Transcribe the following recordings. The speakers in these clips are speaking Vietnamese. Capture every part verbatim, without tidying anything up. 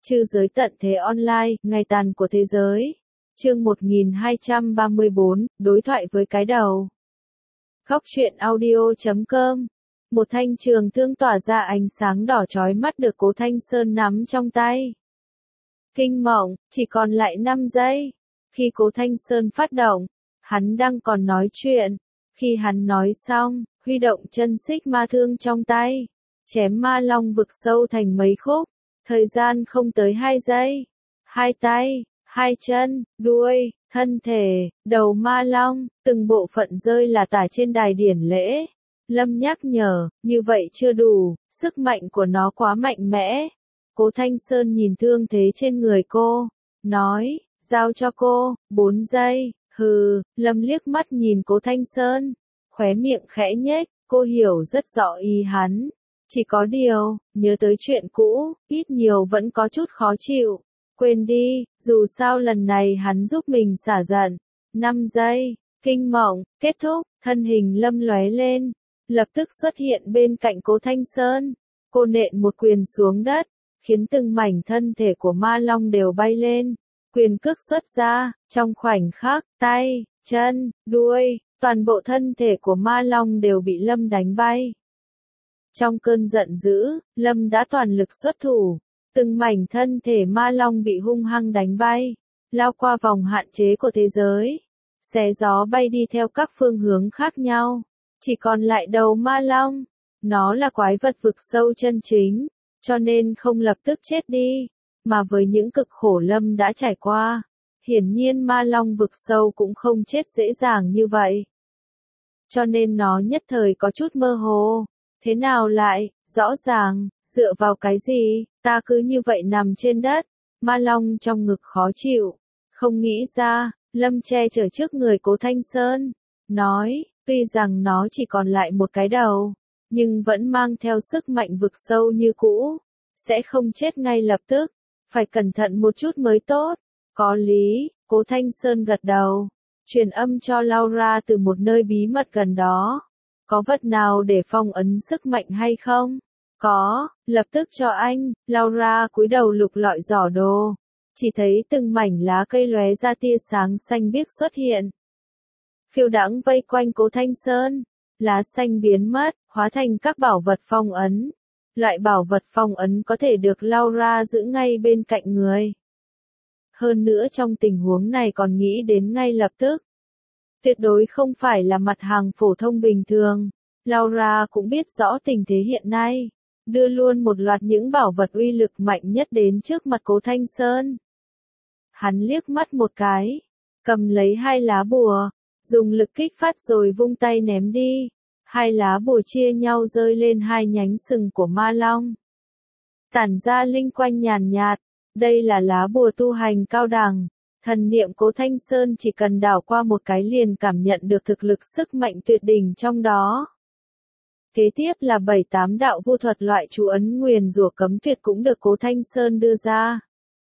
Trư giới tận thế online, ngày tàn của thế giới. Chương một nghìn hai trăm ba mươi bốn, đối thoại với cái đầu. Góc truyện audio chấm com. Một thanh trường thương tỏa ra ánh sáng đỏ chói mắt được Cố Thanh Sơn nắm trong tay. Kinh mộng, chỉ còn lại năm giây. Khi Cố Thanh Sơn phát động, hắn đang còn nói chuyện. Khi hắn nói xong, huy động chân xích ma thương trong tay, chém ma long vực sâu thành mấy khúc. Thời gian không tới hai giây. Hai tay, hai chân, đuôi, thân thể, đầu ma long, từng bộ phận rơi là tả trên đài điển lễ. Lâm nhắc nhở, như vậy chưa đủ, sức mạnh của nó quá mạnh mẽ. Cố Thanh Sơn nhìn thương thế trên người cô, nói, giao cho cô, bốn giây, hừ. Lâm liếc mắt nhìn Cố Thanh Sơn, khóe miệng khẽ nhếch, cô hiểu rất rõ ý hắn. Chỉ có điều, nhớ tới chuyện cũ, ít nhiều vẫn có chút khó chịu. Quên đi, dù sao lần này hắn giúp mình xả giận. năm giây, kinh mộng, kết thúc, thân hình Lâm lóe lên, lập tức xuất hiện bên cạnh Cố Thanh Sơn. Cô nện một quyền xuống đất, khiến từng mảnh thân thể của ma long đều bay lên. Quyền cước xuất ra, trong khoảnh khắc, tay, chân, đuôi, toàn bộ thân thể của ma long đều bị Lâm đánh bay. Trong cơn giận dữ, Lâm đã toàn lực xuất thủ, từng mảnh thân thể ma long bị hung hăng đánh bay, lao qua vòng hạn chế của thế giới, xé gió bay đi theo các phương hướng khác nhau. Chỉ còn lại đầu ma long, nó là quái vật vực sâu chân chính, cho nên không lập tức chết đi, mà với những cực khổ Lâm đã trải qua, hiển nhiên ma long vực sâu cũng không chết dễ dàng như vậy. Cho nên nó nhất thời có chút mơ hồ. Thế nào lại, rõ ràng, dựa vào cái gì, ta cứ như vậy nằm trên đất, ma long trong ngực khó chịu, không nghĩ ra. Lâm che chở trước người Cố Thanh Sơn, nói, tuy rằng nó chỉ còn lại một cái đầu, nhưng vẫn mang theo sức mạnh vực sâu như cũ, sẽ không chết ngay lập tức, phải cẩn thận một chút mới tốt. Có lý, Cố Thanh Sơn gật đầu, truyền âm cho Laura từ một nơi bí mật gần đó. Có vật nào để phong ấn sức mạnh hay không? Có, lập tức cho anh. Laura cúi đầu lục lọi giỏ đồ. Chỉ thấy từng mảnh lá cây lóe ra tia sáng xanh biếc xuất hiện. Phiêu đãng vây quanh Cố Thanh Sơn. Lá xanh biến mất, hóa thành các bảo vật phong ấn. Loại bảo vật phong ấn có thể được Laura giữ ngay bên cạnh người. Hơn nữa trong tình huống này còn nghĩ đến ngay lập tức. Tuyệt đối không phải là mặt hàng phổ thông bình thường. Laura cũng biết rõ tình thế hiện nay, đưa luôn một loạt những bảo vật uy lực mạnh nhất đến trước mặt Cố Thanh Sơn. Hắn liếc mắt một cái, cầm lấy hai lá bùa, dùng lực kích phát rồi vung tay ném đi. Hai lá bùa chia nhau rơi lên hai nhánh sừng của ma long, tản ra linh quang nhàn nhạt. Đây là lá bùa tu hành cao đẳng. Thần niệm Cố Thanh Sơn chỉ cần đảo qua một cái liền cảm nhận được thực lực sức mạnh tuyệt đỉnh trong đó. Kế tiếp là bảy tám đạo vu thuật loại chú ấn nguyền rủa cấm tuyệt cũng được Cố Thanh Sơn đưa ra.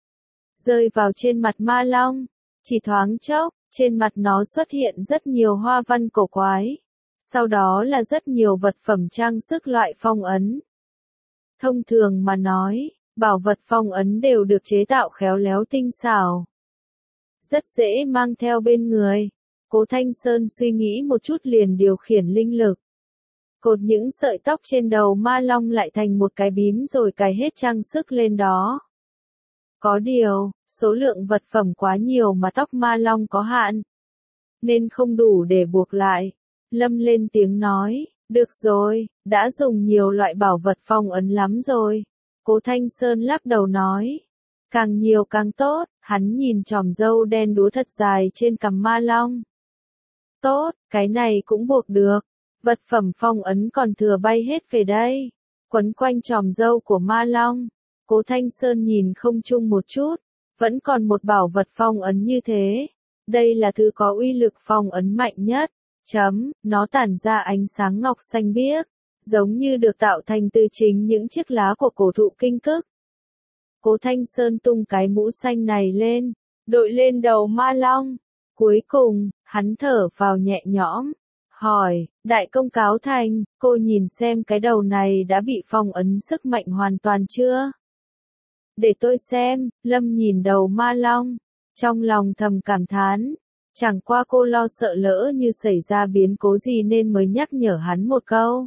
Rơi vào trên mặt ma long, chỉ thoáng chốc, trên mặt nó xuất hiện rất nhiều hoa văn cổ quái. Sau đó là rất nhiều vật phẩm trang sức loại phong ấn. Thông thường mà nói, bảo vật phong ấn đều được chế tạo khéo léo tinh xảo, rất dễ mang theo bên người. Cố Thanh Sơn suy nghĩ một chút liền điều khiển linh lực, cột những sợi tóc trên đầu ma long lại thành một cái bím rồi cài hết trang sức lên đó. Có điều, số lượng vật phẩm quá nhiều mà tóc ma long có hạn, nên không đủ để buộc lại. Lâm lên tiếng nói, được rồi, đã dùng nhiều loại bảo vật phong ấn lắm rồi. Cố Thanh Sơn lắc đầu nói, càng nhiều càng tốt. Hắn nhìn chòm râu đen đúa thật dài trên cằm ma long. Tốt, cái này cũng buộc được. Vật phẩm phong ấn còn thừa bay hết về đây, quấn quanh chòm râu của ma long. Cố Thanh Sơn nhìn không chung một chút, vẫn còn một bảo vật phong ấn như thế. Đây là thứ có uy lực phong ấn mạnh nhất. Chấm, nó tản ra ánh sáng ngọc xanh biếc, giống như được tạo thành từ chính những chiếc lá của cổ thụ kinh cức. Cố Thanh Sơn tung cái mũ xanh này lên, đội lên đầu ma long. Cuối cùng, hắn thở vào nhẹ nhõm, hỏi, đại công cáo thành, cô nhìn xem cái đầu này đã bị phong ấn sức mạnh hoàn toàn chưa? Để tôi xem, Lâm nhìn đầu ma long. Trong lòng thầm cảm thán. Chẳng qua cô lo sợ lỡ như xảy ra biến cố gì nên mới nhắc nhở hắn một câu.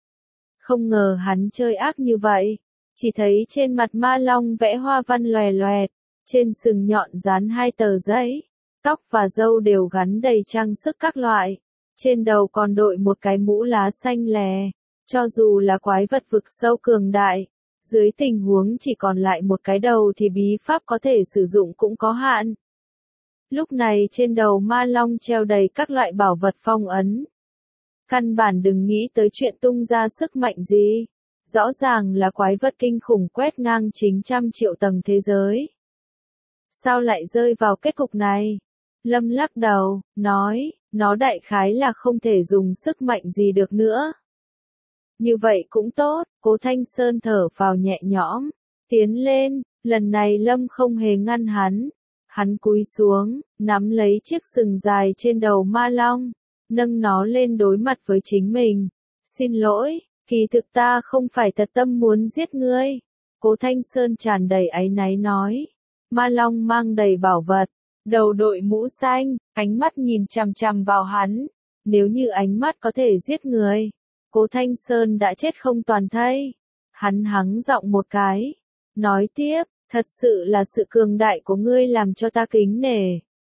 Không ngờ hắn chơi ác như vậy. Chỉ thấy trên mặt ma long vẽ hoa văn loè loẹt, trên sừng nhọn dán hai tờ giấy, tóc và râu đều gắn đầy trang sức các loại, trên đầu còn đội một cái mũ lá xanh lè. Cho dù là quái vật vực sâu cường đại, dưới tình huống chỉ còn lại một cái đầu thì bí pháp có thể sử dụng cũng có hạn. Lúc này trên đầu ma long treo đầy các loại bảo vật phong ấn. Căn bản đừng nghĩ tới chuyện tung ra sức mạnh gì. Rõ ràng là quái vật kinh khủng quét ngang chính trăm triệu tầng thế giới. Sao lại rơi vào kết cục này? Lâm lắc đầu, nói, nó đại khái là không thể dùng sức mạnh gì được nữa. Như vậy cũng tốt, Cố Thanh Sơn thở vào nhẹ nhõm, tiến lên, lần này Lâm không hề ngăn hắn. Hắn cúi xuống, nắm lấy chiếc sừng dài trên đầu ma long, nâng nó lên đối mặt với chính mình. Xin lỗi, kỳ thực ta không phải thật tâm muốn giết ngươi. Cố Thanh Sơn tràn đầy áy náy nói. Ma long mang đầy bảo vật, đầu đội mũ xanh, ánh mắt nhìn chằm chằm vào hắn. Nếu như ánh mắt có thể giết người, Cố Thanh Sơn đã chết không toàn thây. Hắn hắng giọng một cái, nói tiếp, thật sự là sự cường đại của ngươi làm cho ta kính nể.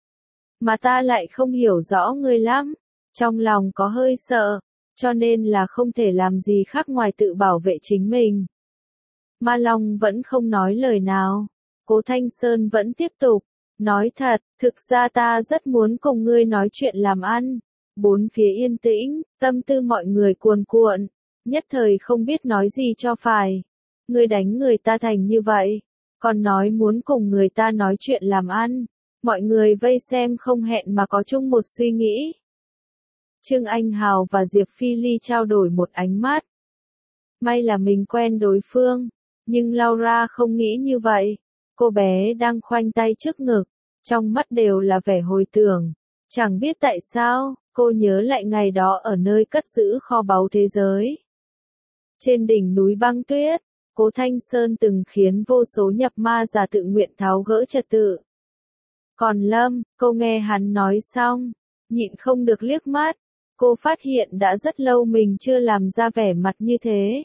Mà ta lại không hiểu rõ ngươi lắm, trong lòng có hơi sợ, cho nên là không thể làm gì khác ngoài tự bảo vệ chính mình. Ma Long vẫn không nói lời nào. Cố Thanh Sơn vẫn tiếp tục, nói thật, thực ra ta rất muốn cùng ngươi nói chuyện làm ăn. Bốn phía yên tĩnh, tâm tư mọi người cuồn cuộn, nhất thời không biết nói gì cho phải. Ngươi đánh người ta thành như vậy, còn nói muốn cùng người ta nói chuyện làm ăn. Mọi người vây xem không hẹn mà có chung một suy nghĩ. Trương Anh Hào và Diệp Phi Ly trao đổi một ánh mắt. May là mình quen đối phương, nhưng Laura không nghĩ như vậy. Cô bé đang khoanh tay trước ngực, trong mắt đều là vẻ hồi tưởng. Chẳng biết tại sao, cô nhớ lại ngày đó ở nơi cất giữ kho báu thế giới. Trên đỉnh núi băng tuyết, Cố Thanh Sơn từng khiến vô số nhập ma giả tự nguyện tháo gỡ trật tự. Còn Lâm, cô nghe hắn nói xong, nhịn không được liếc mắt. Cô phát hiện đã rất lâu mình chưa làm ra vẻ mặt như thế.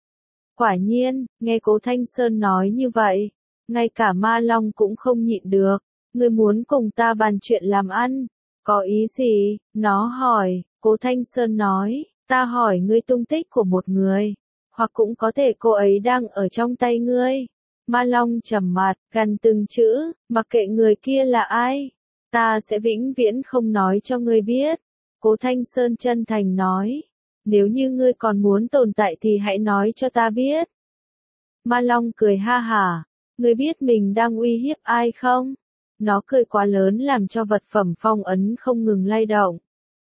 Quả nhiên, nghe Cố Thanh Sơn nói như vậy, ngay cả Ma Long cũng không nhịn được. Ngươi muốn cùng ta bàn chuyện làm ăn, có ý gì? Nó hỏi. Cố Thanh Sơn nói, ta hỏi ngươi tung tích của một người, hoặc cũng có thể cô ấy đang ở trong tay ngươi. Ma Long trầm mặt, gằn từng chữ, mặc kệ người kia là ai, ta sẽ vĩnh viễn không nói cho ngươi biết. Cố Thanh Sơn chân thành nói, nếu như ngươi còn muốn tồn tại thì hãy nói cho ta biết. Ma Long cười ha hả, ngươi biết mình đang uy hiếp ai không? Nó cười quá lớn làm cho vật phẩm phong ấn không ngừng lay động.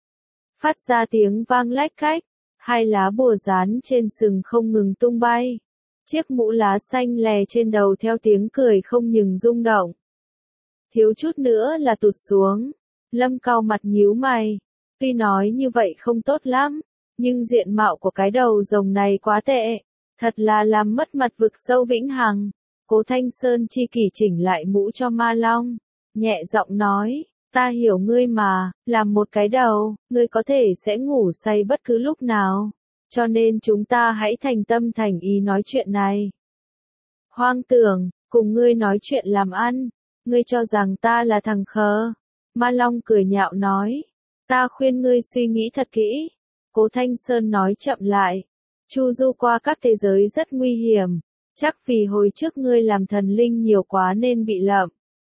Phát ra tiếng vang lách cách, hai lá bùa dán trên sừng không ngừng tung bay. Chiếc mũ lá xanh lè trên đầu theo tiếng cười không ngừng rung động. Thiếu chút nữa là tụt xuống. Lâm cau mặt nhíu mày. Tuy nói như vậy không tốt lắm, nhưng diện mạo của cái đầu rồng này quá tệ. Thật là làm mất mặt vực sâu vĩnh hằng. Cố Thanh Sơn chi kỷ chỉnh lại mũ cho Ma Long. Nhẹ giọng nói, ta hiểu ngươi mà, làm một cái đầu, ngươi có thể sẽ ngủ say bất cứ lúc nào. Cho nên chúng ta hãy thành tâm thành ý nói chuyện này. Hoang tưởng, cùng ngươi nói chuyện làm ăn, ngươi cho rằng ta là thằng khờ. Ma Long cười nhạo nói, ta khuyên ngươi suy nghĩ thật kỹ. Cố Thanh Sơn nói chậm lại, chu du qua các thế giới rất nguy hiểm, chắc vì hồi trước ngươi làm thần linh nhiều quá nên bị lậm.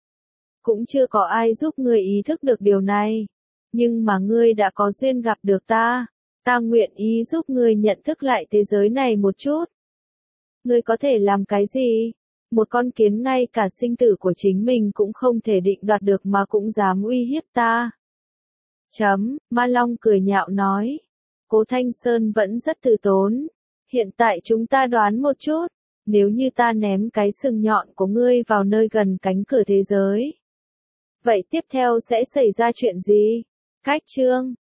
Cũng chưa có ai giúp ngươi ý thức được điều này, nhưng mà ngươi đã có duyên gặp được ta. Ta nguyện ý giúp ngươi nhận thức lại thế giới này một chút. Ngươi có thể làm cái gì? Một con kiến ngay cả sinh tử của chính mình cũng không thể định đoạt được mà cũng dám uy hiếp ta. Chấm, Ma Long cười nhạo nói. Cố Thanh Sơn vẫn rất từ tốn. Hiện tại chúng ta đoán một chút. Nếu như ta ném cái sừng nhọn của ngươi vào nơi gần cánh cửa thế giới, vậy tiếp theo sẽ xảy ra chuyện gì? Cách chương